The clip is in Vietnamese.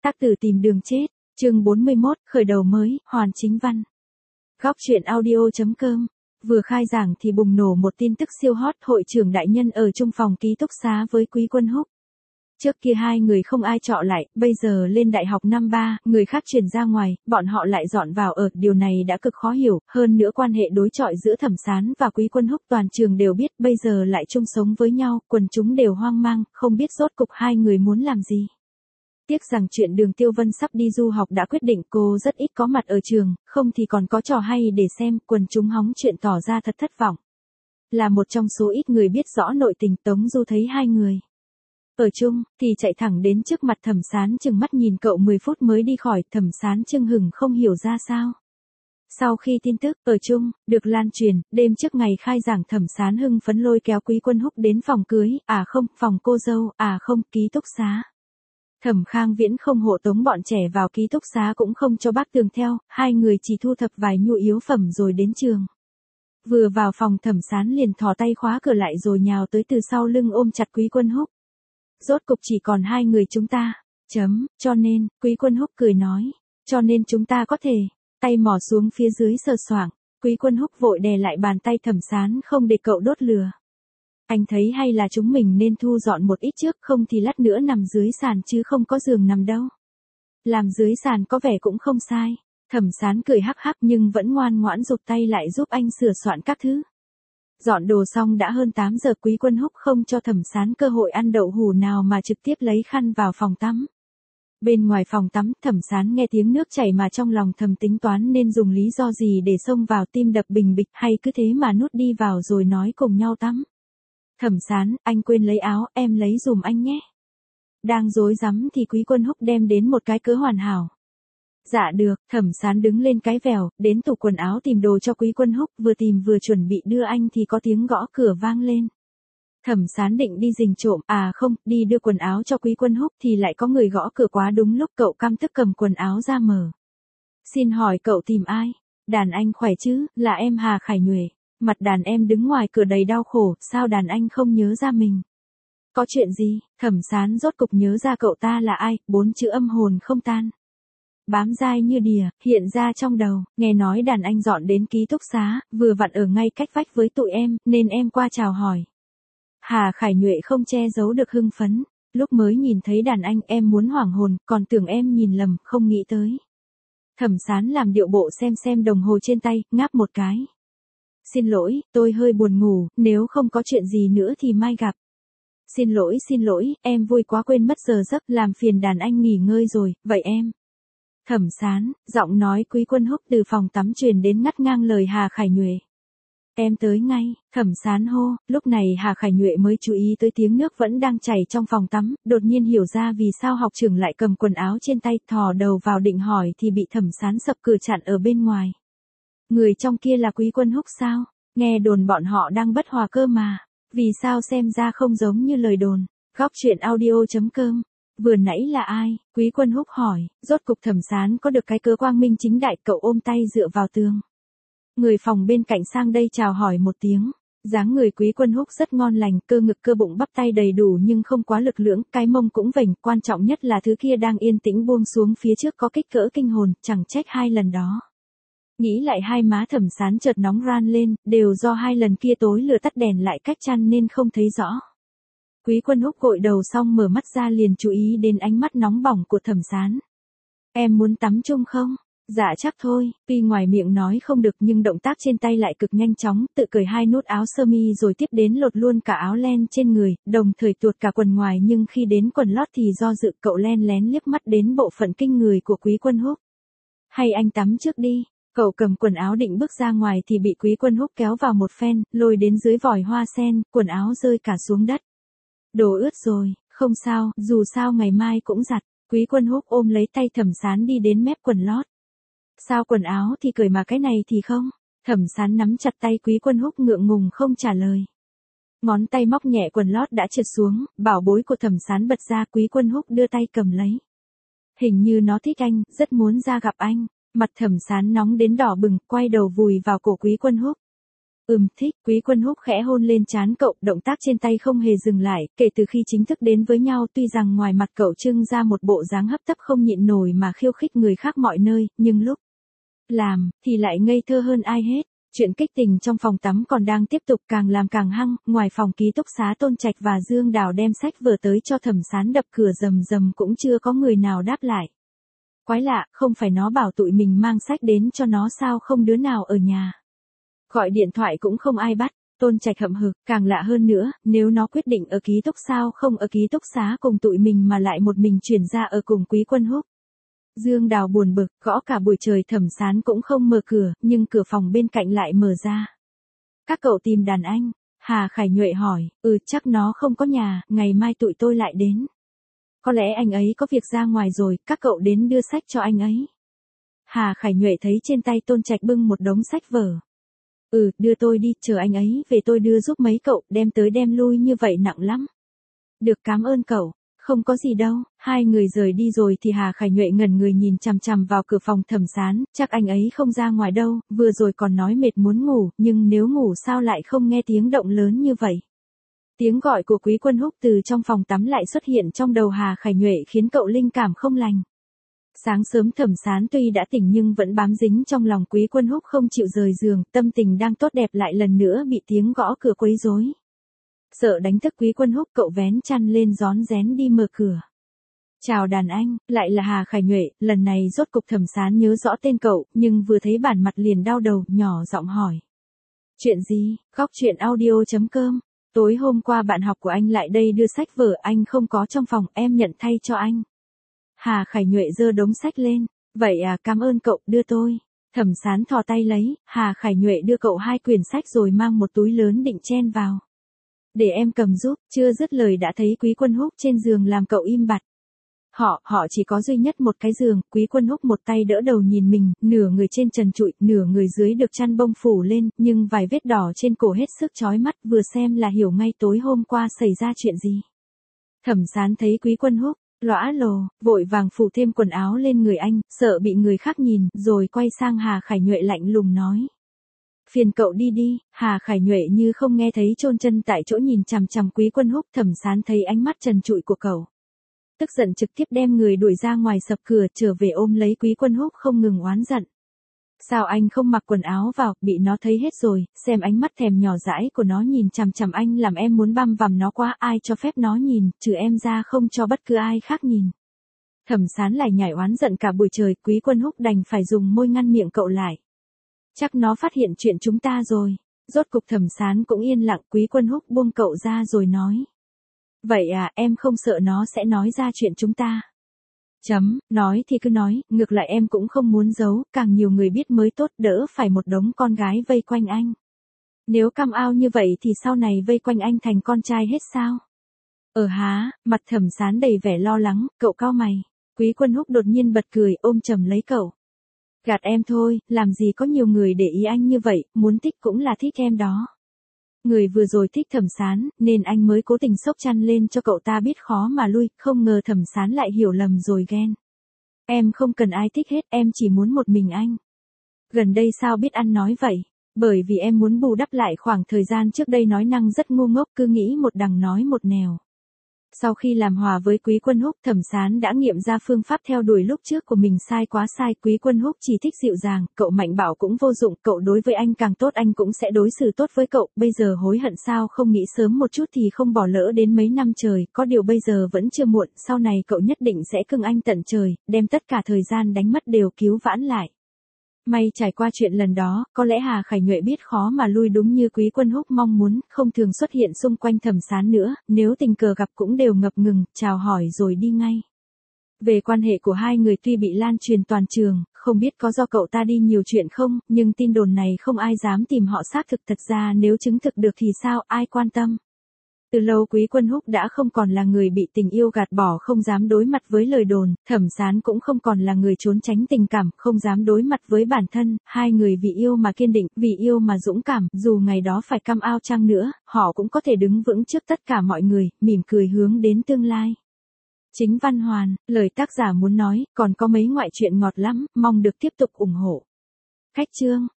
Tác tử tìm đường chết, chương 41, khởi đầu mới, hoàn chính văn. Góc truyện audio.com. Vừa khai giảng thì bùng nổ một tin tức siêu hot, hội trưởng đại nhân ở chung phòng ký túc xá với Quý Quân Húc. Trước kia hai người không ai trọ lại, bây giờ lên đại học năm 3, người khác chuyển ra ngoài, bọn họ lại dọn vào ở, điều này đã cực khó hiểu, hơn nữa quan hệ đối chọi giữa Thẩm Sán và Quý Quân Húc toàn trường đều biết, bây giờ lại chung sống với nhau, quần chúng đều hoang mang, không biết rốt cục hai người muốn làm gì. Tiếc rằng chuyện Đường Tiêu Vân sắp đi du học đã quyết định, cô rất ít có mặt ở trường, không thì còn có trò hay để xem, quần chúng hóng chuyện tỏ ra thật thất vọng. Là một trong số ít người biết rõ nội tình, Tống Du thấy hai người ở chung, thì chạy thẳng đến trước mặt Thẩm Sán chừng mắt nhìn cậu 10 phút mới đi khỏi, Thẩm Sán chưng hửng không hiểu ra sao. Sau khi tin tức ở chung được lan truyền, đêm trước ngày khai giảng Thẩm Sán hưng phấn lôi kéo Quý Quân Húc đến phòng cưới, phòng cô dâu, ký túc xá. Thẩm Khang Viễn không hộ tống bọn trẻ vào ký túc xá cũng không cho bác Tường theo, hai người chỉ thu thập vài nhu yếu phẩm rồi đến trường. Vừa vào phòng Thẩm Sán liền thò tay khóa cửa lại rồi nhào tới từ sau lưng ôm chặt Quý Quân Húc. Rốt cục chỉ còn hai người chúng ta. Cho nên, Quý Quân Húc cười nói. Cho nên chúng ta có thể. Tay mò xuống phía dưới sờ soạng. Quý Quân Húc vội đè lại bàn tay Thẩm Sán không để cậu đốt lửa. Anh thấy hay là chúng mình nên thu dọn một ít trước, không thì lát nữa nằm dưới sàn chứ không có giường nằm đâu. Làm dưới sàn có vẻ cũng không sai. Thẩm Sán cười hắc hắc nhưng vẫn ngoan ngoãn giục tay lại giúp anh sửa soạn các thứ. Dọn đồ xong đã hơn 8 giờ, Quý Quân Húc không cho Thẩm Sán cơ hội ăn đậu hủ nào mà trực tiếp lấy khăn vào phòng tắm. Bên ngoài phòng tắm, Thẩm Sán nghe tiếng nước chảy mà trong lòng thầm tính toán nên dùng lý do gì để xông vào, tim đập bình bịch, hay cứ thế mà nút đi vào rồi nói cùng nhau tắm. Thẩm Sán, anh quên lấy áo, em lấy dùm anh nhé. Đang rối rắm thì Quý Quân Húc đem đến một cái cớ hoàn hảo. Dạ được, Thẩm Sán đứng lên cái vèo, đến tủ quần áo tìm đồ cho Quý Quân Húc, vừa tìm vừa chuẩn bị đưa anh thì có tiếng gõ cửa vang lên. Thẩm Sán định đi rình trộm, đi đưa quần áo cho Quý Quân Húc thì lại có người gõ cửa quá đúng lúc, cậu căm tức cầm quần áo ra mở. Xin hỏi cậu tìm ai? Đàn anh khỏe chứ, là em Hà Khải Nhuệ. Mặt đàn em đứng ngoài cửa đầy đau khổ, sao đàn anh không nhớ ra mình? Có chuyện gì? Thẩm Sán rốt cục nhớ ra cậu ta là ai, 4 chữ âm hồn không tan. Bám dai như đìa, hiện ra trong đầu, nghe nói đàn anh dọn đến ký túc xá, vừa vặn ở ngay cách vách với tụi em, nên em qua chào hỏi. Hà Khải Nhuệ không che giấu được hưng phấn, lúc mới nhìn thấy đàn anh em muốn hoảng hồn, còn tưởng em nhìn lầm, không nghĩ tới. Thẩm Sán làm điệu bộ xem đồng hồ trên tay, ngáp một cái. Xin lỗi, tôi hơi buồn ngủ, nếu không có chuyện gì nữa thì mai gặp. Xin lỗi, em vui quá quên mất giờ giấc, làm phiền đàn anh nghỉ ngơi rồi, vậy em. Thẩm Sán, giọng nói Quý Quân Húc từ phòng tắm truyền đến ngắt ngang lời Hà Khải Nhuệ. Em tới ngay, Thẩm Sán hô, lúc này Hà Khải Nhuệ mới chú ý tới tiếng nước vẫn đang chảy trong phòng tắm, đột nhiên hiểu ra vì sao học trưởng lại cầm quần áo trên tay, thò đầu vào định hỏi thì bị Thẩm Sán sập cửa chặn ở bên ngoài. Người trong kia là Quý Quân Húc sao? Nghe đồn bọn họ đang bất hòa cơ mà, vì sao xem ra không giống như lời đồn. Góc truyện audio.com. Vừa nãy là ai? Quý Quân Húc hỏi, rốt cục Thẩm Sán có được cái cớ quang minh chính đại, cậu ôm tay dựa vào tường. Người phòng bên cạnh sang đây chào hỏi một tiếng. Dáng người Quý Quân Húc rất ngon lành, cơ ngực cơ bụng bắp tay đầy đủ nhưng không quá lực lưỡng, cái mông cũng vểnh, quan trọng nhất là thứ kia đang yên tĩnh buông xuống phía trước có kích cỡ kinh hồn, chẳng trách hai lần đó. Nghĩ lại hai má Thẩm Sán chợt nóng ran lên, đều do hai lần kia tối lửa tắt đèn lại cách chăn nên không thấy rõ. Quý Quân Húc gội đầu xong mở mắt ra liền chú ý đến ánh mắt nóng bỏng của Thẩm Sán. Em muốn tắm chung không? Dạ chắc thôi, tuy ngoài miệng nói không được nhưng động tác trên tay lại cực nhanh chóng, tự cởi hai nút áo sơ mi rồi tiếp đến lột luôn cả áo len trên người, đồng thời tuột cả quần ngoài, nhưng khi đến quần lót thì do dự, cậu len lén liếc mắt đến bộ phận kinh người của Quý Quân Húc. Hay anh tắm trước đi. Cậu cầm quần áo định bước ra ngoài thì bị Quý Quân Húc kéo vào một phen, lôi đến dưới vòi hoa sen, quần áo rơi cả xuống đất. Đồ ướt rồi, không sao, dù sao ngày mai cũng giặt. Quý Quân Húc ôm lấy tay Thẩm Sán đi đến mép quần lót. Sao quần áo thì cởi mà cái này thì không? Thẩm Sán nắm chặt tay Quý Quân Húc ngượng ngùng không trả lời. Ngón tay móc nhẹ quần lót đã trượt xuống, bảo bối của Thẩm Sán bật ra, Quý Quân Húc đưa tay cầm lấy. Hình như nó thích anh, rất muốn ra gặp anh. Mặt Thẩm Sán nóng đến đỏ bừng, quay đầu vùi vào cổ Quý Quân Húc. Thích, Quý Quân Húc khẽ hôn lên trán cậu, động tác trên tay không hề dừng lại, kể từ khi chính thức đến với nhau tuy rằng ngoài mặt cậu trưng ra một bộ dáng hấp tấp không nhịn nổi mà khiêu khích người khác mọi nơi, nhưng lúc làm, thì lại ngây thơ hơn ai hết. Chuyện kích tình trong phòng tắm còn đang tiếp tục càng làm càng hăng, ngoài phòng ký túc xá Tôn Trạch và Dương Đào đem sách vở tới cho Thẩm Sán đập cửa rầm rầm cũng chưa có người nào đáp lại. Quái lạ, không phải nó bảo tụi mình mang sách đến cho nó sao không đứa nào ở nhà. Gọi điện thoại cũng không ai bắt, Tôn Trạch hậm hực, càng lạ hơn nữa, nếu nó quyết định ở ký túc sao không ở ký túc xá cùng tụi mình mà lại một mình chuyển ra ở cùng Quý Quân Húc. Dương Đào buồn bực, gõ cả buổi trời Thẩm Sán cũng không mở cửa, nhưng cửa phòng bên cạnh lại mở ra. Các cậu tìm đàn anh, Hà Khải Nhuệ hỏi, chắc nó không có nhà, ngày mai tụi tôi lại đến. Có lẽ anh ấy có việc ra ngoài rồi, các cậu đến đưa sách cho anh ấy. Hà Khải Nhuệ thấy trên tay Tôn Trạch bưng một đống sách vở. Đưa tôi đi, chờ anh ấy về tôi đưa giúp mấy cậu, đem tới đem lui như vậy nặng lắm. Được, cảm ơn cậu. Không có gì đâu. Hai người rời đi rồi thì Hà Khải Nhuệ ngẩn người nhìn chằm chằm vào cửa phòng Thẩm Sán, chắc anh ấy không ra ngoài đâu, vừa rồi còn nói mệt muốn ngủ, nhưng nếu ngủ sao lại không nghe tiếng động lớn như vậy. Tiếng gọi của Quý Quân Húc từ trong phòng tắm lại xuất hiện trong đầu Hà Khải Nhuệ khiến cậu linh cảm không lành. Sáng sớm Thẩm Sán tuy đã tỉnh nhưng vẫn bám dính trong lòng Quý Quân Húc không chịu rời giường, tâm tình đang tốt đẹp lại lần nữa bị tiếng gõ cửa quấy rối. Sợ đánh thức Quý Quân Húc cậu vén chăn lên rón rén đi mở cửa. Chào đàn anh, lại là Hà Khải Nhuệ, lần này rốt cục Thẩm Sán nhớ rõ tên cậu, nhưng vừa thấy bản mặt liền đau đầu, nhỏ giọng hỏi. Chuyện gì? Góc truyện audio.com. Tối hôm qua bạn học của anh lại đây đưa sách vở, anh không có trong phòng, em nhận thay cho anh. Hà Khải Nhuệ giơ đống sách lên. Vậy à, cảm ơn cậu, đưa tôi. Thẩm Sán thò tay lấy, Hà Khải Nhuệ đưa cậu 2 quyển sách rồi mang một túi lớn định chen vào. Để em cầm giúp, chưa dứt lời đã thấy Quý Quân Húc trên giường làm cậu im bặt. Họ chỉ có duy nhất một cái giường, Quý Quân Húc một tay đỡ đầu nhìn mình, nửa người trên trần trụi, nửa người dưới được chăn bông phủ lên, nhưng vài vết đỏ trên cổ hết sức chói mắt, vừa xem là hiểu ngay tối hôm qua xảy ra chuyện gì. Thẩm Sán thấy Quý Quân Húc lõa lồ, vội vàng phủ thêm quần áo lên người anh, sợ bị người khác nhìn, rồi quay sang Hà Khải Nhuệ lạnh lùng nói. Phiền cậu đi đi. Hà Khải Nhuệ như không nghe thấy, chôn chân tại chỗ nhìn chằm chằm Quý Quân Húc. Thẩm Sán thấy ánh mắt trần trụi của cậu, tức giận trực tiếp đem người đuổi ra ngoài sập cửa, trở về ôm lấy Quý Quân Húc không ngừng oán giận. Sao anh không mặc quần áo vào, bị nó thấy hết rồi, xem ánh mắt thèm nhỏ dãi của nó nhìn chằm chằm anh làm em muốn băm vằm nó quá, ai cho phép nó nhìn, trừ em ra không cho bất cứ ai khác nhìn. Thẩm Sán lại nhảy oán giận cả buổi trời, Quý Quân Húc đành phải dùng môi ngăn miệng cậu lại. Chắc nó phát hiện chuyện chúng ta rồi. Rốt cục Thẩm Sán cũng yên lặng, Quý Quân Húc buông cậu ra rồi nói. Vậy à, em không sợ nó sẽ nói ra chuyện chúng ta. Nói thì cứ nói, ngược lại em cũng không muốn giấu, càng nhiều người biết mới tốt, đỡ phải một đống con gái vây quanh anh. Nếu cam ao như vậy thì sau này vây quanh anh thành con trai hết sao? Mặt Thẩm Sán đầy vẻ lo lắng, cậu cau mày. Quý Quân Húc đột nhiên bật cười, ôm chầm lấy cậu. Gạt em thôi, làm gì có nhiều người để ý anh như vậy, muốn thích cũng là thích em đó. Người vừa rồi thích Thẩm Sán, nên anh mới cố tình xốc chăn lên cho cậu ta biết khó mà lui, không ngờ Thẩm Sán lại hiểu lầm rồi ghen. Em không cần ai thích hết, em chỉ muốn một mình anh. Gần đây sao biết ăn nói vậy? Bởi vì em muốn bù đắp lại khoảng thời gian trước đây nói năng rất ngu ngốc, cứ nghĩ một đằng nói một nẻo. Sau khi làm hòa với Quý Quân Húc, Thẩm Sán đã nghiệm ra phương pháp theo đuổi lúc trước của mình sai quá sai. Quý Quân Húc chỉ thích dịu dàng, cậu mạnh bạo cũng vô dụng, cậu đối với anh càng tốt anh cũng sẽ đối xử tốt với cậu, bây giờ hối hận sao không nghĩ sớm một chút thì không bỏ lỡ đến mấy năm trời, có điều bây giờ vẫn chưa muộn, sau này cậu nhất định sẽ cưng anh tận trời, đem tất cả thời gian đánh mất đều cứu vãn lại. May trải qua chuyện lần đó, có lẽ Hà Khải Nhuệ biết khó mà lui đúng như Quý Quân Húc mong muốn, không thường xuất hiện xung quanh Thẩm Sán nữa, nếu tình cờ gặp cũng đều ngập ngừng, chào hỏi rồi đi ngay. Về quan hệ của hai người tuy bị lan truyền toàn trường, không biết có do cậu ta đi nhiều chuyện không, nhưng tin đồn này không ai dám tìm họ xác thực, thật ra nếu chứng thực được thì sao, ai quan tâm. Từ lâu Quý Quân Húc đã không còn là người bị tình yêu gạt bỏ, không dám đối mặt với lời đồn, Thẩm Sán cũng không còn là người trốn tránh tình cảm, không dám đối mặt với bản thân, hai người vì yêu mà kiên định, vì yêu mà dũng cảm, dù ngày đó phải cam ao chăng nữa, họ cũng có thể đứng vững trước tất cả mọi người, mỉm cười hướng đến tương lai. Chính văn hoàn, lời tác giả muốn nói, còn có mấy ngoại truyện ngọt lắm, mong được tiếp tục ủng hộ. Cách chương